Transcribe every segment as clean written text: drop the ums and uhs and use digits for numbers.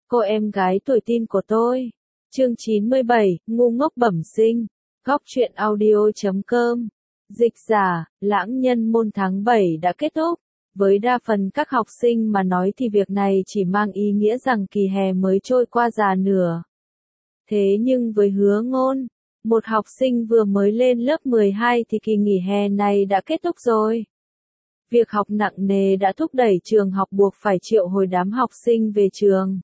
Cô em gái tuổi teen của tôi. Chương 97, ngu ngốc bẩm sinh. Góc truyện audio.com. Dịch giả, lãng nhân môn tháng 7 đã kết thúc. Với đa phần các học sinh mà nói thì việc này chỉ mang ý nghĩa rằng kỳ hè mới trôi qua già nửa. Thế nhưng với Hứa Ngôn, một học sinh vừa mới lên lớp 12 thì kỳ nghỉ hè này đã kết thúc rồi. Việc học nặng nề đã thúc đẩy trường học buộc phải triệu hồi đám học sinh về trường.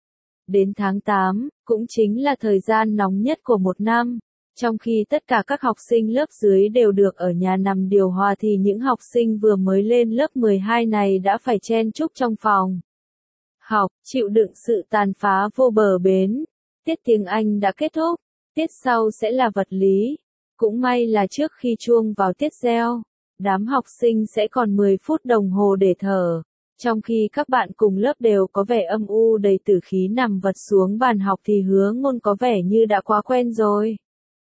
Đến tháng 8, cũng chính là thời gian nóng nhất của một năm, trong khi tất cả các học sinh lớp dưới đều được ở nhà nằm điều hòa thì những học sinh vừa mới lên lớp 12 này đã phải chen chúc trong phòng học, chịu đựng sự tàn phá vô bờ bến. Tiết tiếng Anh đã kết thúc, tiết sau sẽ là vật lý. Cũng may là trước khi chuông vào tiết reo, đám học sinh sẽ còn 10 phút đồng hồ để thở. Trong khi các bạn cùng lớp đều có vẻ âm u đầy tử khí nằm vật xuống bàn học thì Hứa Ngôn có vẻ như đã quá quen rồi.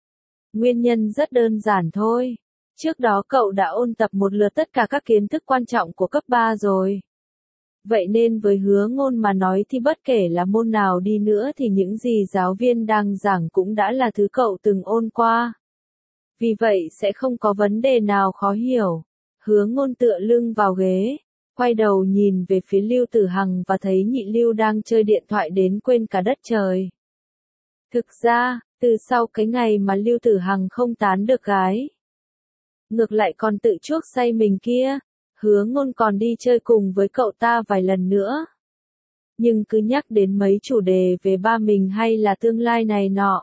Nguyên nhân rất đơn giản thôi. Trước đó cậu đã ôn tập một lượt tất cả các kiến thức quan trọng của cấp 3 rồi. Vậy nên với Hứa Ngôn mà nói thì bất kể là môn nào đi nữa thì những gì giáo viên đang giảng cũng đã là thứ cậu từng ôn qua. Vì vậy sẽ không có vấn đề nào khó hiểu. Hứa Ngôn tựa lưng vào ghế, quay đầu nhìn về phía Lưu Tử Hằng và thấy nhị Lưu đang chơi điện thoại đến quên cả đất trời. Thực ra, từ sau cái ngày mà Lưu Tử Hằng không tán được gái, ngược lại còn tự chuốc say mình kia, Hứa Ngôn còn đi chơi cùng với cậu ta vài lần nữa. Nhưng cứ nhắc đến mấy chủ đề về ba mình hay là tương lai này nọ,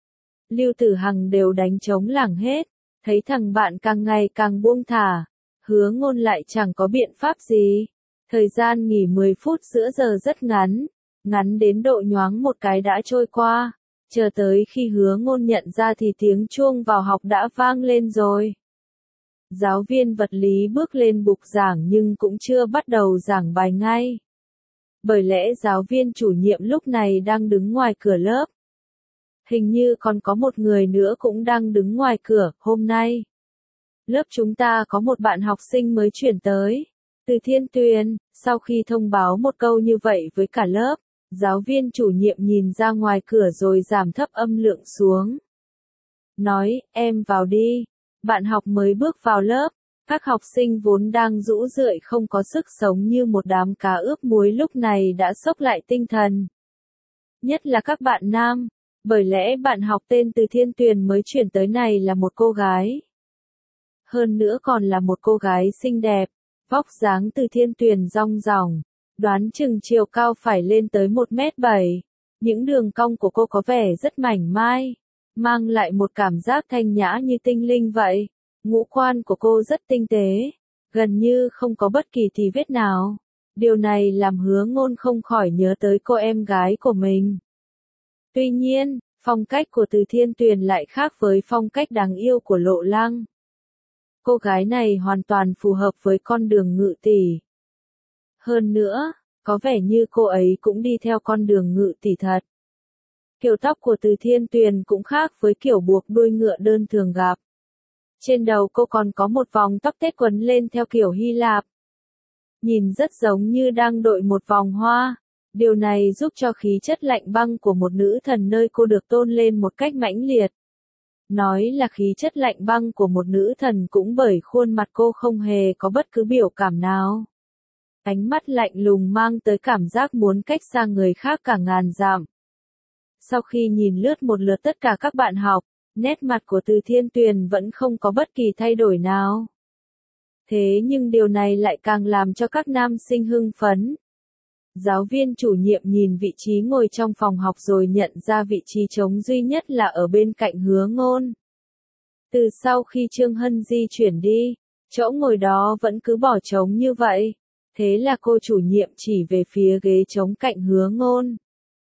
Lưu Tử Hằng đều đánh trống lảng hết, thấy thằng bạn càng ngày càng buông thả. Hứa Ngôn lại chẳng có biện pháp gì. Thời gian nghỉ 10 phút giữa giờ rất ngắn, ngắn đến độ nhoáng một cái đã trôi qua. Chờ tới khi Hứa Ngôn nhận ra thì tiếng chuông vào học đã vang lên rồi. Giáo viên vật lý bước lên bục giảng nhưng cũng chưa bắt đầu giảng bài ngay. Bởi lẽ giáo viên chủ nhiệm lúc này đang đứng ngoài cửa lớp. Hình như còn có một người nữa cũng đang đứng ngoài cửa. Hôm nay, lớp chúng ta có một bạn học sinh mới chuyển tới, từ Thiên Tuyền. Sau khi thông báo một câu như vậy với cả lớp, giáo viên chủ nhiệm nhìn ra ngoài cửa rồi giảm thấp âm lượng xuống. Nói, em vào đi. Bạn học mới bước vào lớp. Các học sinh vốn đang rũ rượi không có sức sống như một đám cá ướp muối lúc này đã xốc lại tinh thần. Nhất là các bạn nam, bởi lẽ bạn học tên Từ Thiên Tuyền mới chuyển tới này là một cô gái. Hơn nữa còn là một cô gái xinh đẹp, vóc dáng Từ Thiên Tuyền rong ròng, đoán chừng chiều cao phải lên tới 1m7. Những đường cong của cô có vẻ rất mảnh mai, mang lại một cảm giác thanh nhã như tinh linh vậy. Ngũ quan của cô rất tinh tế, gần như không có bất kỳ tì vết nào. Điều này làm Hứa Ngôn không khỏi nhớ tới cô em gái của mình. Tuy nhiên, phong cách của Từ Thiên Tuyền lại khác với phong cách đáng yêu của Lộ Lăng. Cô gái này hoàn toàn phù hợp với con đường ngự tỷ. Hơn nữa, có vẻ như cô ấy cũng đi theo con đường ngự tỷ thật. Kiểu tóc của Từ Thiên Tuyền cũng khác với kiểu buộc đuôi ngựa đơn thường gặp. Trên đầu cô còn có một vòng tóc tết quấn lên theo kiểu Hy Lạp. Nhìn rất giống như đang đội một vòng hoa. Điều này giúp cho khí chất lạnh băng của một nữ thần nơi cô được tôn lên một cách mãnh liệt. Nói là khí chất lạnh băng của một nữ thần cũng bởi khuôn mặt cô không hề có bất cứ biểu cảm nào. Ánh mắt lạnh lùng mang tới cảm giác muốn cách xa người khác cả ngàn dặm. Sau khi nhìn lướt một lượt tất cả các bạn học, nét mặt của Từ Thiên Tuyền vẫn không có bất kỳ thay đổi nào. Thế nhưng điều này lại càng làm cho các nam sinh hưng phấn. Giáo viên chủ nhiệm nhìn vị trí ngồi trong phòng học rồi nhận ra vị trí trống duy nhất là ở bên cạnh Hứa Ngôn. Từ sau khi Trương Hân Di chuyển đi, chỗ ngồi đó vẫn cứ bỏ trống như vậy. Thế là cô chủ nhiệm chỉ về phía ghế trống cạnh Hứa Ngôn.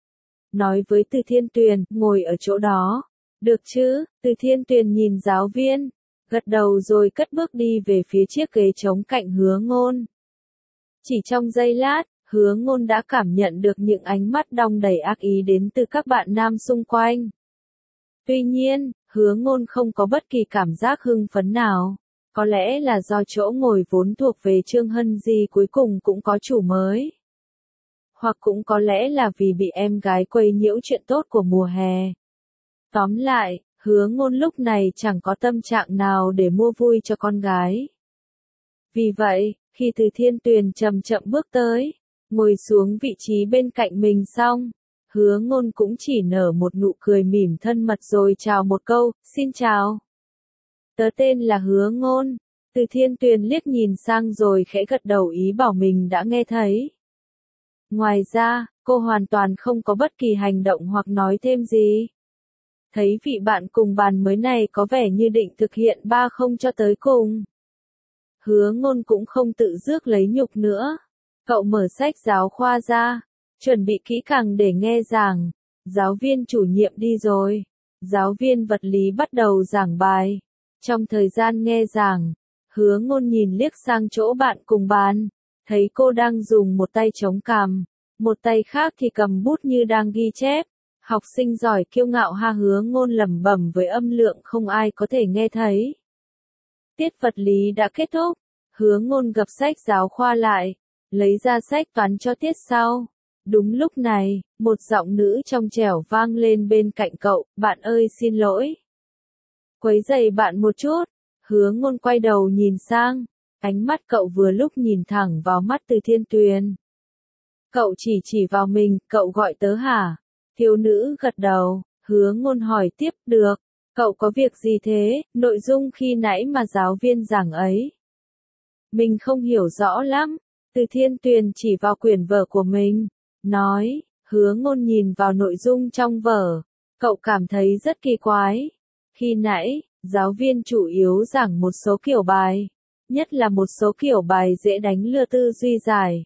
Nói với Từ Thiên Tuyền, ngồi ở chỗ đó. Được chứ? Từ Thiên Tuyền nhìn giáo viên, gật đầu rồi cất bước đi về phía chiếc ghế trống cạnh Hứa Ngôn. Chỉ trong giây lát, Hứa Ngôn đã cảm nhận được những ánh mắt đong đầy ác ý đến từ các bạn nam xung quanh. Tuy nhiên, Hứa Ngôn không có bất kỳ cảm giác hưng phấn nào. Có lẽ là do chỗ ngồi vốn thuộc về Trương Hân Di cuối cùng cũng có chủ mới. Hoặc cũng có lẽ là vì bị em gái quấy nhiễu chuyện tốt của mùa hè. Tóm lại, Hứa Ngôn lúc này chẳng có tâm trạng nào để mua vui cho con gái. Vì vậy, khi Từ Thiên Tuyền chậm chậm bước tới, ngồi xuống vị trí bên cạnh mình xong, Hứa Ngôn cũng chỉ nở một nụ cười mỉm thân mật rồi chào một câu, xin chào. Tớ tên là Hứa Ngôn. Từ Thiên Tuyền liếc nhìn sang rồi khẽ gật đầu ý bảo mình đã nghe thấy. Ngoài ra, cô hoàn toàn không có bất kỳ hành động hoặc nói thêm gì. Thấy vị bạn cùng bàn mới này có vẻ như định thực hiện 3-0 cho tới cùng. Hứa Ngôn cũng không tự rước lấy nhục nữa. Cậu mở sách giáo khoa ra, chuẩn bị kỹ càng để nghe giảng. Giáo viên chủ nhiệm đi rồi. Giáo viên vật lý bắt đầu giảng bài. Trong thời gian nghe giảng, Hứa Ngôn nhìn liếc sang chỗ bạn cùng bàn, thấy cô đang dùng một tay chống cằm, một tay khác thì cầm bút như đang ghi chép. Học sinh giỏi kiêu ngạo ha, Hứa Ngôn lẩm bẩm với âm lượng không ai có thể nghe thấy. Tiết vật lý đã kết thúc, Hứa Ngôn gập sách giáo khoa lại, lấy ra sách toán cho tiết sau. Đúng lúc này, một giọng nữ trong trẻo vang lên bên cạnh cậu, bạn ơi xin lỗi. Quấy rầy bạn một chút. Hứa Ngôn quay đầu nhìn sang, ánh mắt cậu vừa lúc nhìn thẳng vào mắt Từ Thiên Tuyền. Cậu chỉ vào mình, cậu gọi tớ hả? Thiếu nữ gật đầu, Hứa Ngôn hỏi tiếp, được, cậu có việc gì thế, nội dung khi nãy mà giáo viên giảng ấy. Mình không hiểu rõ lắm, Từ Thiên Tuyền chỉ vào quyển vở của mình, nói, Hứa Ngôn nhìn vào nội dung trong vở, cậu cảm thấy rất kỳ quái. Khi nãy, giáo viên chủ yếu giảng một số kiểu bài, nhất là một số kiểu bài dễ đánh lừa tư duy giải.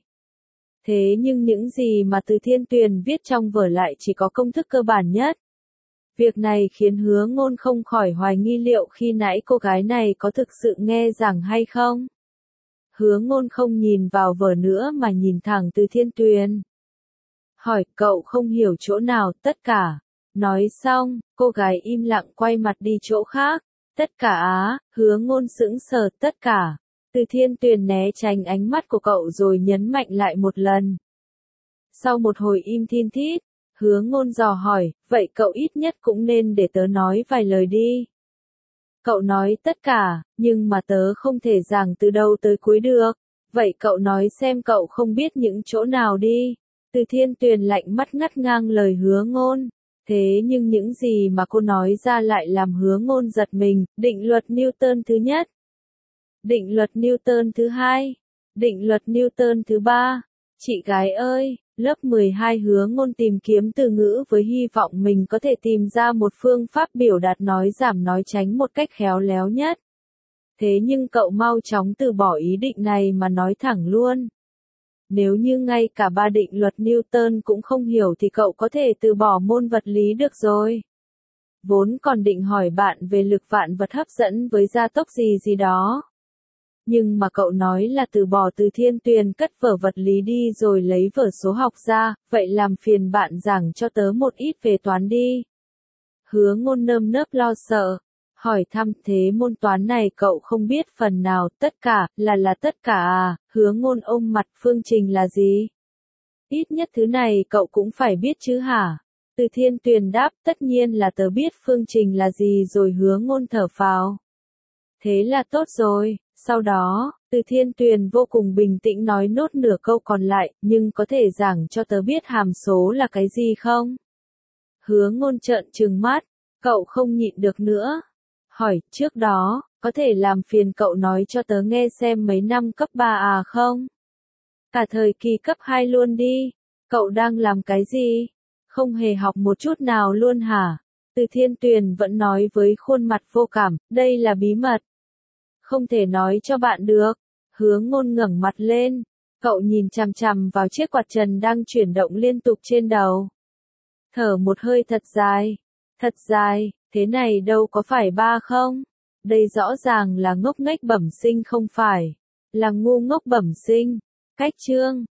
Thế nhưng những gì mà Từ Thiên Tuyền viết trong vở lại chỉ có công thức cơ bản nhất. Việc này khiến Hứa Ngôn không khỏi hoài nghi liệu khi nãy cô gái này có thực sự nghe giảng hay không. Hứa Ngôn không nhìn vào vở nữa mà nhìn thẳng Từ Thiên Tuyền. Hỏi, cậu không hiểu chỗ nào, tất cả. Nói xong, cô gái im lặng quay mặt đi chỗ khác. Tất cả á, Hứa Ngôn sững sờ, tất cả. Từ Thiên Tuyền né tránh ánh mắt của cậu rồi nhấn mạnh lại một lần. Sau một hồi im thin thít, Hứa Ngôn dò hỏi, vậy cậu ít nhất cũng nên để tớ nói vài lời đi. Cậu nói tất cả, nhưng mà tớ không thể giảng từ đầu tới cuối được. Vậy cậu nói xem cậu không biết những chỗ nào đi. Từ Thiên Tuyền lạnh mắt ngắt ngang lời Hứa Ngôn. Thế nhưng những gì mà cô nói ra lại làm Hứa Ngôn giật mình, định luật Newton thứ nhất. Định luật Newton thứ hai. Định luật Newton thứ ba. Chị gái ơi, lớp 12 Hứa Ngôn tìm kiếm từ ngữ với hy vọng mình có thể tìm ra một phương pháp biểu đạt nói giảm nói tránh một cách khéo léo nhất. Thế nhưng cậu mau chóng từ bỏ ý định này mà nói thẳng luôn. Nếu như ngay cả 3 định luật Newton cũng không hiểu thì cậu có thể từ bỏ môn vật lý được rồi. Vốn còn định hỏi bạn về lực vạn vật hấp dẫn với gia tốc gì đó. Nhưng mà cậu nói là từ bỏ. Từ Thiên Tuyền cất vở vật lý đi rồi lấy vở số học ra, vậy làm phiền bạn giảng cho tớ một ít về toán đi. Hứa Ngôn nơm nớp lo sợ, hỏi thăm, thế môn toán này cậu không biết phần nào, tất cả, là tất cả à? Hứa Ngôn ôm mặt, phương trình là gì? Ít nhất thứ này cậu cũng phải biết chứ hả? Từ Thiên Tuyền đáp, tất nhiên là tớ biết phương trình là gì rồi. Hứa Ngôn thở phào. Thế là tốt rồi. Sau đó, Từ Thiên Tuyền vô cùng bình tĩnh nói nốt nửa câu còn lại, nhưng có thể giảng cho tớ biết hàm số là cái gì không? Hứa Ngôn trợn trừng mắt, cậu không nhịn được nữa. Hỏi, trước đó, có thể làm phiền cậu nói cho tớ nghe xem mấy năm cấp 3 à không? Cả thời kỳ cấp 2 luôn đi. Cậu đang làm cái gì? Không hề học một chút nào luôn hả? Từ Thiên Tuyền vẫn nói với khuôn mặt vô cảm, đây là bí mật. Không thể nói cho bạn được. Hứa Ngôn ngẩng mặt lên. Cậu nhìn chằm chằm vào chiếc quạt trần đang chuyển động liên tục trên đầu. Thở một hơi thật dài. Thật dài, thế này đâu có phải 3 không? Đây rõ ràng là ngốc nghếch bẩm sinh không phải. Là ngu ngốc bẩm sinh. Cách chương.